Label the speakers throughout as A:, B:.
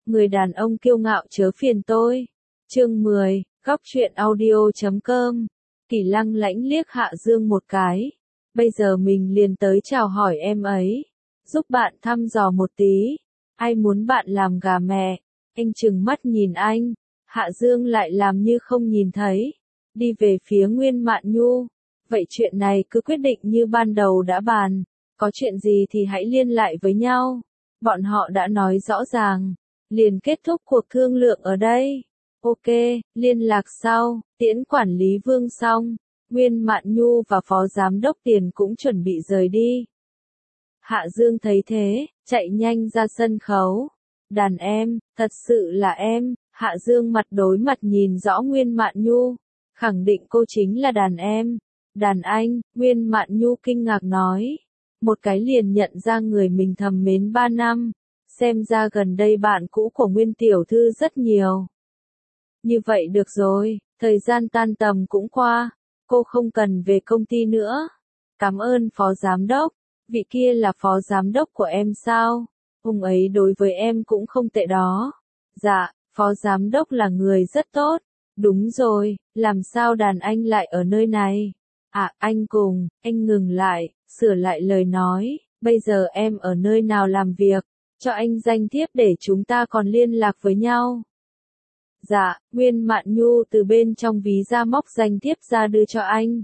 A: Người đàn ông kiêu ngạo chớ phiền tôi. Chương 10, góc truyện audio.com. Kỷ Lăng lãnh liếc Hạ Dương một cái. Bây giờ mình liền tới chào hỏi em ấy. Giúp bạn thăm dò một tí. Ai muốn bạn làm gà mẹ? Anh trừng mắt nhìn anh. Hạ Dương lại làm như không nhìn thấy. Đi về phía Nguyên Mạn Nhu. Vậy chuyện này cứ quyết định như ban đầu đã bàn. Có chuyện gì thì hãy liên lại với nhau. Bọn họ đã nói rõ ràng. Liền kết thúc cuộc thương lượng ở đây. Ok, liên lạc sau, tiễn quản lý Vương xong. Nguyên Mạn Nhu và Phó Giám đốc Tiền cũng chuẩn bị rời đi. Hạ Dương thấy thế, chạy nhanh ra sân khấu. Đàn em, thật sự là em. Hạ Dương mặt đối mặt nhìn rõ Nguyên Mạn Nhu. Khẳng định cô chính là đàn em. Đàn anh, Nguyên Mạn Nhu kinh ngạc nói. Một cái liền nhận ra người mình thầm mến 3 năm. Xem ra gần đây bạn cũ của Nguyên tiểu thư rất nhiều. Như vậy được rồi, thời gian tan tầm cũng qua. Cô không cần về công ty nữa. Cảm ơn Phó Giám đốc. Vị kia là Phó Giám đốc của em sao? Ông ấy đối với em cũng không tệ đó. Dạ, Phó Giám đốc là người rất tốt. Đúng rồi, làm sao đàn anh lại ở nơi này? À, anh ngừng lại, sửa lại lời nói. Bây giờ em ở nơi nào làm việc? Cho anh danh thiếp để chúng ta còn liên lạc với nhau. Dạ, Nguyên Mạn Nhu từ bên trong ví ra móc danh thiếp ra đưa cho anh.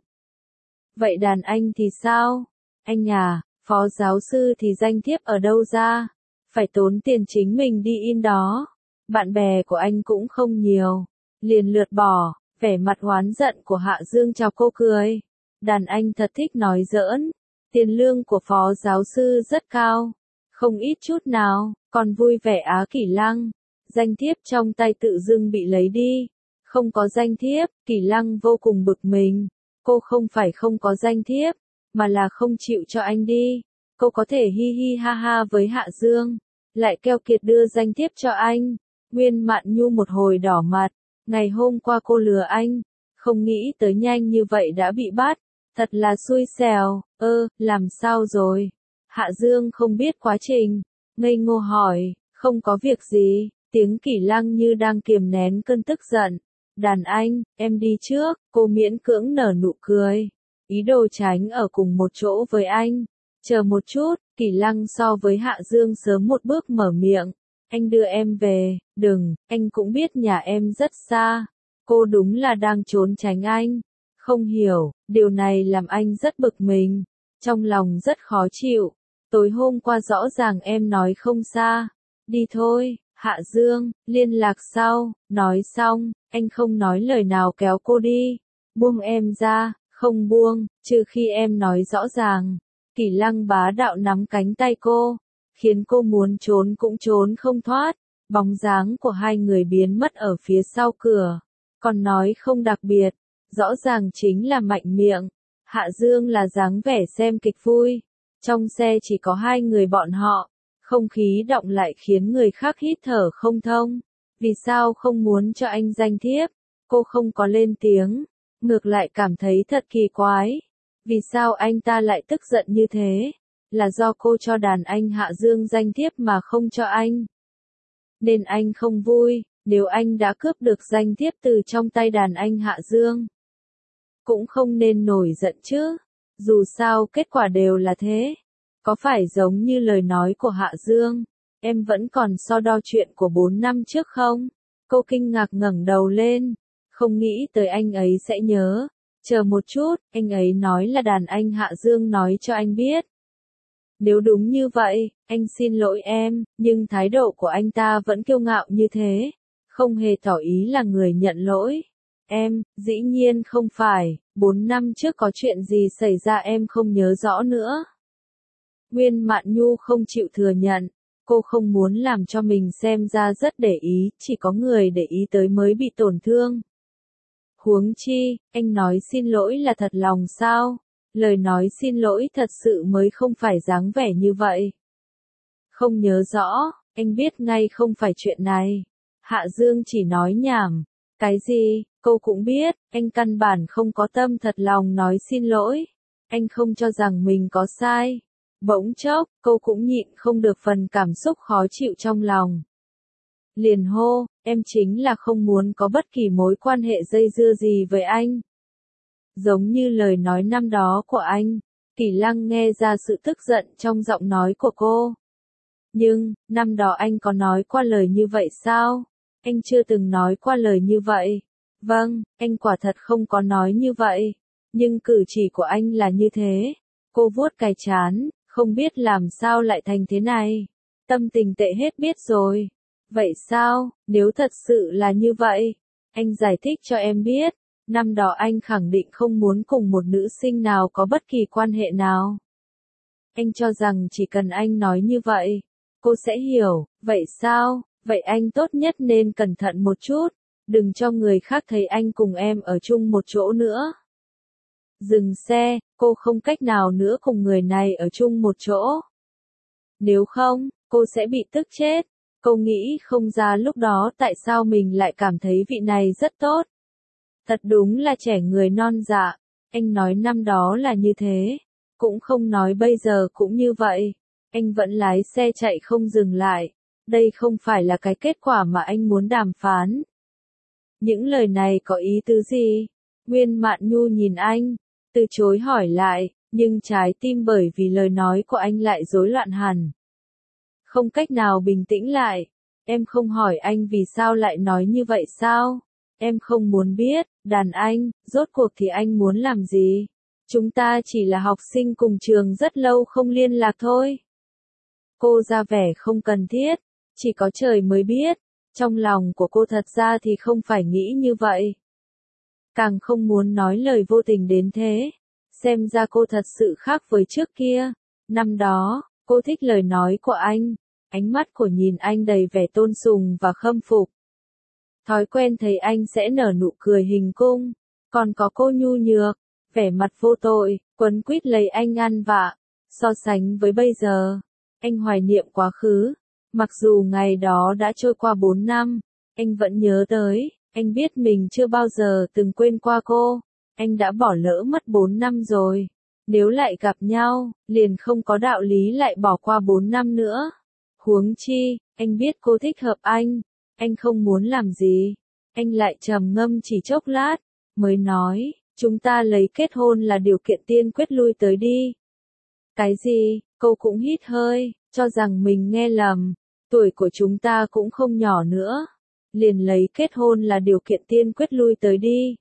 A: Vậy đàn anh thì sao? Anh à, Phó giáo sư thì danh thiếp ở đâu ra? Phải tốn tiền chính mình đi in đó. Bạn bè của anh cũng không nhiều. Liền lượt bỏ, vẻ mặt oán giận của Hạ Dương chào cô cười. Đàn anh thật thích nói giỡn. Tiền lương của Phó giáo sư rất cao. Không ít chút nào, còn vui vẻ á. Kỷ Lăng. Danh thiếp trong tay tự dưng bị lấy đi. Không có danh thiếp, Kỷ Lăng vô cùng bực mình. Cô không phải không có danh thiếp, mà là không chịu cho anh đi. Cô có thể hi hi ha ha với Hạ Dương, lại keo kiệt đưa danh thiếp cho anh. Nguyên Mạn Nhu một hồi đỏ mặt. Ngày hôm qua cô lừa anh, không nghĩ tới nhanh như vậy đã bị bắt. Thật là xui xẻo. Làm sao rồi? Hạ Dương không biết quá trình, ngây ngô hỏi. Không có việc gì. Tiếng Kỷ Lăng như đang kiềm nén cơn tức giận. Đàn anh, em đi trước. Cô miễn cưỡng nở nụ cười. Ý đồ tránh ở cùng một chỗ với anh. Chờ một chút. Kỷ Lăng so với Hạ Dương sớm một bước mở miệng. Anh đưa em về. Đừng, anh cũng biết nhà em rất xa. Cô đúng là đang trốn tránh anh. Không hiểu, điều này làm anh rất bực mình. Trong lòng rất khó chịu. Tối hôm qua rõ ràng em nói không xa. Đi thôi. Hạ Dương, liên lạc sau. Nói xong, anh không nói lời nào kéo cô đi. Buông em ra. Không buông, trừ khi em nói rõ ràng. Kỷ Lăng bá đạo nắm cánh tay cô, khiến cô muốn trốn cũng trốn không thoát. Bóng dáng của hai người biến mất ở phía sau cửa. Còn nói không đặc biệt, rõ ràng chính là mạnh miệng. Hạ Dương là dáng vẻ xem kịch vui. Trong xe chỉ có hai người bọn họ. Không khí động lại khiến người khác hít thở không thông. Vì sao không muốn cho anh danh thiếp? Cô không có lên tiếng. Ngược lại cảm thấy thật kỳ quái. Vì sao anh ta lại tức giận như thế? Là do cô cho đàn anh Hạ Dương danh thiếp mà không cho anh. Nên anh không vui, nếu anh đã cướp được danh thiếp từ trong tay đàn anh Hạ Dương. Cũng không nên nổi giận chứ. Dù sao kết quả đều là thế. Có phải giống như lời nói của Hạ Dương? Em vẫn còn so đo chuyện của 4 năm trước không? Cô kinh ngạc ngẩng đầu lên. Không nghĩ tới anh ấy sẽ nhớ. Chờ một chút, anh ấy nói là đàn anh Hạ Dương nói cho anh biết. Nếu đúng như vậy, anh xin lỗi em, nhưng thái độ của anh ta vẫn kiêu ngạo như thế. Không hề tỏ ý là người nhận lỗi. Em, dĩ nhiên không phải, 4 năm trước có chuyện gì xảy ra em không nhớ rõ nữa. Nguyên Mạn Nhu không chịu thừa nhận. Cô không muốn làm cho mình xem ra rất để ý, chỉ có người để ý tới mới bị tổn thương. Huống chi, anh nói xin lỗi là thật lòng sao? Lời nói xin lỗi thật sự mới không phải dáng vẻ như vậy. Không nhớ rõ, anh biết ngay không phải chuyện này. Hạ Dương chỉ nói nhảm. Cái gì, cô cũng biết, anh căn bản không có tâm thật lòng nói xin lỗi. Anh không cho rằng mình có sai. Bỗng chốc, cô cũng nhịn không được phần cảm xúc khó chịu trong lòng. liền hô, em chính là không muốn có bất kỳ mối quan hệ dây dưa gì với anh. Giống như lời nói năm đó của anh, Kỳ Lăng nghe ra sự tức giận trong giọng nói của cô. Nhưng, năm đó anh có nói qua lời như vậy sao? Anh chưa từng nói qua lời như vậy. Vâng, anh quả thật không có nói như vậy. Nhưng cử chỉ của anh là như thế. Cô vuốt cái trán, không biết làm sao lại thành thế này. Tâm tình tệ hết biết rồi. Vậy sao, nếu thật sự là như vậy? Anh giải thích cho em biết. Năm đó anh khẳng định không muốn cùng một nữ sinh nào có bất kỳ quan hệ nào. Anh cho rằng chỉ cần anh nói như vậy, cô sẽ hiểu. Vậy sao? Vậy anh tốt nhất nên cẩn thận một chút. Đừng cho người khác thấy anh cùng em ở chung một chỗ nữa. Dừng xe, cô không cách nào nữa cùng người này ở chung một chỗ. Nếu không, cô sẽ bị tức chết. Cô nghĩ không ra lúc đó tại sao mình lại cảm thấy vị này rất tốt. Thật đúng là trẻ người non dạ. Anh nói năm đó là như thế. Cũng không nói bây giờ cũng như vậy. Anh vẫn lái xe chạy không dừng lại. Đây không phải là cái kết quả mà anh muốn đàm phán. Những lời này có ý tứ gì? Nguyên Mạn Nhu nhìn anh, từ chối hỏi lại, nhưng trái tim bởi vì lời nói của anh lại rối loạn hẳn. Không cách nào bình tĩnh lại. Em không hỏi anh vì sao lại nói như vậy sao? Em không muốn biết, đàn anh, rốt cuộc thì anh muốn làm gì? Chúng ta chỉ là học sinh cùng trường rất lâu không liên lạc thôi. Cô ra vẻ không cần thiết, chỉ có trời mới biết. Trong lòng của cô thật ra thì không phải nghĩ như vậy. Càng không muốn nói lời vô tình đến thế. Xem ra cô thật sự khác với trước kia. Năm đó, cô thích lời nói của anh. Ánh mắt của nhìn anh đầy vẻ tôn sùng và khâm phục. Thói quen thấy anh sẽ nở nụ cười hình cung. Còn có cô nhu nhược, vẻ mặt vô tội, quấn quýt lấy anh ăn vạ. So sánh với bây giờ, anh hoài niệm quá khứ. Mặc dù ngày đó đã trôi qua 4 năm, anh vẫn nhớ tới, anh biết mình chưa bao giờ từng quên qua cô. Anh đã bỏ lỡ mất 4 năm rồi. Nếu lại gặp nhau, liền không có đạo lý lại bỏ qua 4 năm nữa. Huống chi, anh biết cô thích hợp anh không muốn làm gì. Anh lại trầm ngâm chỉ chốc lát, mới nói, chúng ta lấy kết hôn là điều kiện tiên quyết lui tới đi. Cái gì? Cô cũng hít hơi, cho rằng mình nghe lầm. Tuổi của chúng ta cũng không nhỏ nữa. Liền lấy kết hôn là điều kiện tiên quyết lui tới đi.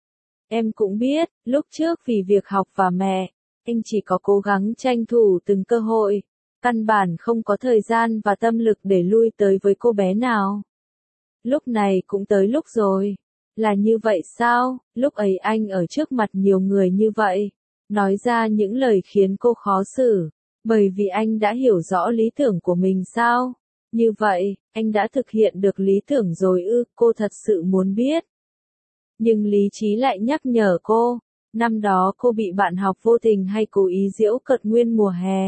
A: Em cũng biết, lúc trước vì việc học và mẹ, anh chỉ có cố gắng tranh thủ từng cơ hội. Căn bản không có thời gian và tâm lực để lui tới với cô bé nào. Lúc này cũng tới lúc rồi. Là như vậy sao? Lúc ấy anh ở trước mặt nhiều người như vậy. Nói ra những lời khiến cô khó xử. Bởi vì anh đã hiểu rõ lý tưởng của mình sao? Như vậy, anh đã thực hiện được lý tưởng rồi ư? Cô thật sự muốn biết. Nhưng lý trí lại nhắc nhở cô. Năm đó cô bị bạn học vô tình hay cố ý giễu cợt nguyên mùa hè.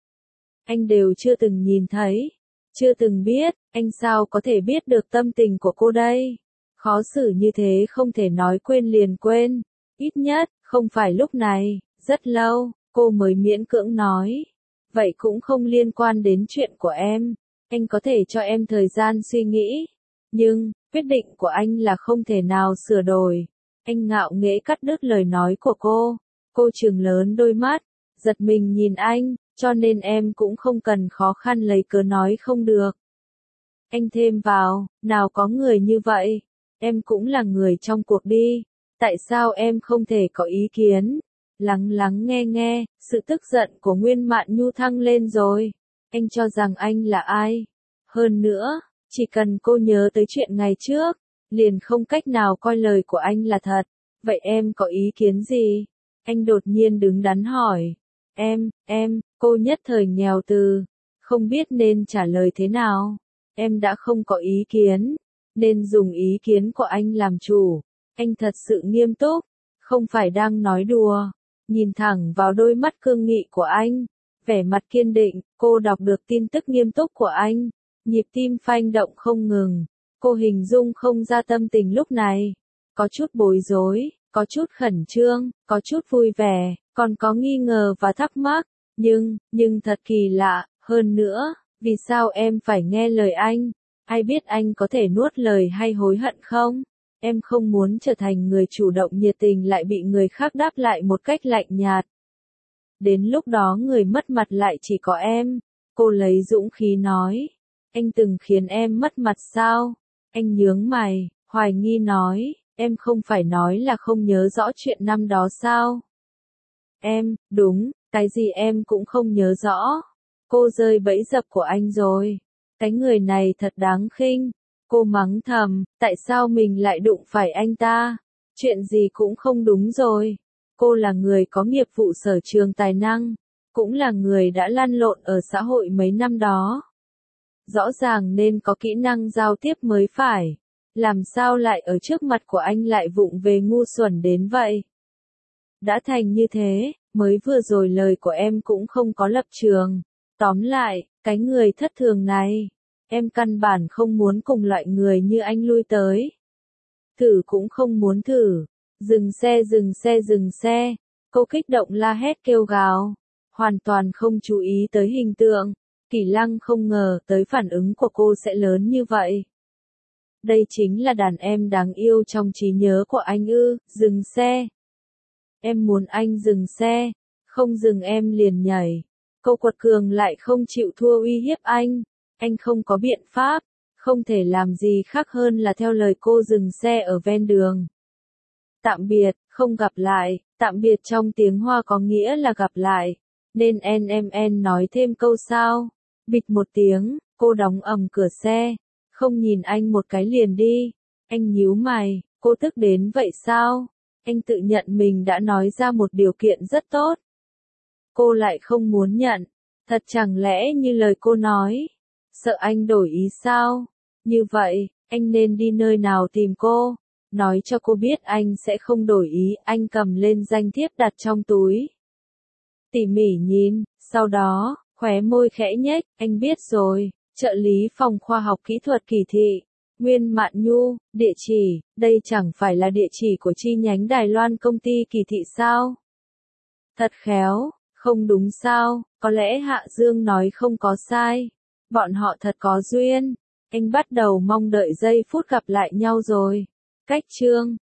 A: Anh đều chưa từng nhìn thấy. Chưa từng biết, anh sao có thể biết được tâm tình của cô đây? Khó xử như thế không thể nói quên liền quên. Ít nhất, không phải lúc này, rất lâu, cô mới miễn cưỡng nói. Vậy cũng không liên quan đến chuyện của em. Anh có thể cho em thời gian suy nghĩ. Nhưng, quyết định của anh là không thể nào sửa đổi. Anh ngạo nghễ cắt đứt lời nói của cô. Cô trừng lớn đôi mắt, giật mình nhìn anh, cho nên em cũng không cần khó khăn lấy cớ nói không được. Anh thêm vào, nào có người như vậy. Em cũng là người trong cuộc đi. Tại sao em không thể có ý kiến? Lắng lắng nghe nghe, sự tức giận của Nguyên Mạn Nhu thăng lên rồi. Anh cho rằng anh là ai? Hơn nữa, chỉ cần cô nhớ tới chuyện ngày trước, liền không cách nào coi lời của anh là thật. Vậy em có ý kiến gì? Anh đột nhiên đứng đắn hỏi. Cô nhất thời nghèo từ, không biết nên trả lời thế nào. Em đã không có ý kiến, nên dùng ý kiến của anh làm chủ. Anh thật sự nghiêm túc, không phải đang nói đùa. Nhìn thẳng vào đôi mắt cương nghị của anh, vẻ mặt kiên định, cô đọc được tin tức nghiêm túc của anh. Nhịp tim phanh động không ngừng. Cô hình dung không ra tâm tình lúc này. Có chút bối rối, có chút khẩn trương, có chút vui vẻ, còn có nghi ngờ và thắc mắc. Nhưng thật kỳ lạ, hơn nữa, vì sao em phải nghe lời anh? Ai biết anh có thể nuốt lời hay hối hận không? Em không muốn trở thành người chủ động nhiệt tình lại bị người khác đáp lại một cách lạnh nhạt. Đến lúc đó người mất mặt lại chỉ có em. Cô lấy dũng khí nói. Anh từng khiến em mất mặt sao? Anh nhướng mày, hoài nghi nói. Em không phải nói là không nhớ rõ chuyện năm đó sao? Đúng, cái gì em cũng không nhớ rõ. Cô rơi bẫy dập của anh rồi. Cái người này thật đáng khinh. Cô mắng thầm, tại sao mình lại đụng phải anh ta? Chuyện gì cũng không đúng rồi. Cô là người có nghiệp vụ sở trường tài năng, cũng là người đã lăn lộn ở xã hội mấy năm đó. Rõ ràng nên có kỹ năng giao tiếp mới phải. Làm sao lại ở trước mặt của anh lại vụng về ngu xuẩn đến vậy? Đã thành như thế, mới vừa rồi lời của em cũng không có lập trường. Tóm lại, cái người thất thường này, em căn bản không muốn cùng loại người như anh lui tới. Thử cũng không muốn thử. Dừng xe dừng xe dừng xe. Cô kích động la hét kêu gào. Hoàn toàn không chú ý tới hình tượng. Kỳ Lăng không ngờ tới phản ứng của cô sẽ lớn như vậy. Đây chính là đàn em đáng yêu trong trí nhớ của anh ư? Dừng xe. Em muốn anh dừng xe. Không dừng em liền nhảy. Cô quật cường lại không chịu thua uy hiếp anh. Anh không có biện pháp. Không thể làm gì khác hơn là theo lời cô dừng xe ở ven đường. Tạm biệt, không gặp lại. Tạm biệt trong tiếng Hoa có nghĩa là gặp lại. Nên NMN nói thêm câu sao? Bịch một tiếng, cô đóng ầm cửa xe. Không nhìn anh một cái liền đi. Anh nhíu mày, cô tức đến vậy sao? Anh tự nhận mình đã nói ra một điều kiện rất tốt. Cô lại không muốn nhận. Thật chẳng lẽ như lời cô nói? Sợ anh đổi ý sao? Như vậy, anh nên đi nơi nào tìm cô? Nói cho cô biết anh sẽ không đổi ý. Anh cầm lên danh thiếp đặt trong túi. Tỉ mỉ nhìn, sau đó, khóe môi khẽ nhếch, anh biết rồi. Trợ lý phòng khoa học kỹ thuật Kỳ Thị. Nguyên Mạn Nhu, địa chỉ, đây chẳng phải là địa chỉ của chi nhánh Đài Loan công ty Kỳ Thị sao? Thật khéo, không đúng sao? Có lẽ Hạ Dương nói không có sai. Bọn họ thật có duyên. Anh bắt đầu mong đợi giây phút gặp lại nhau rồi. Cách chương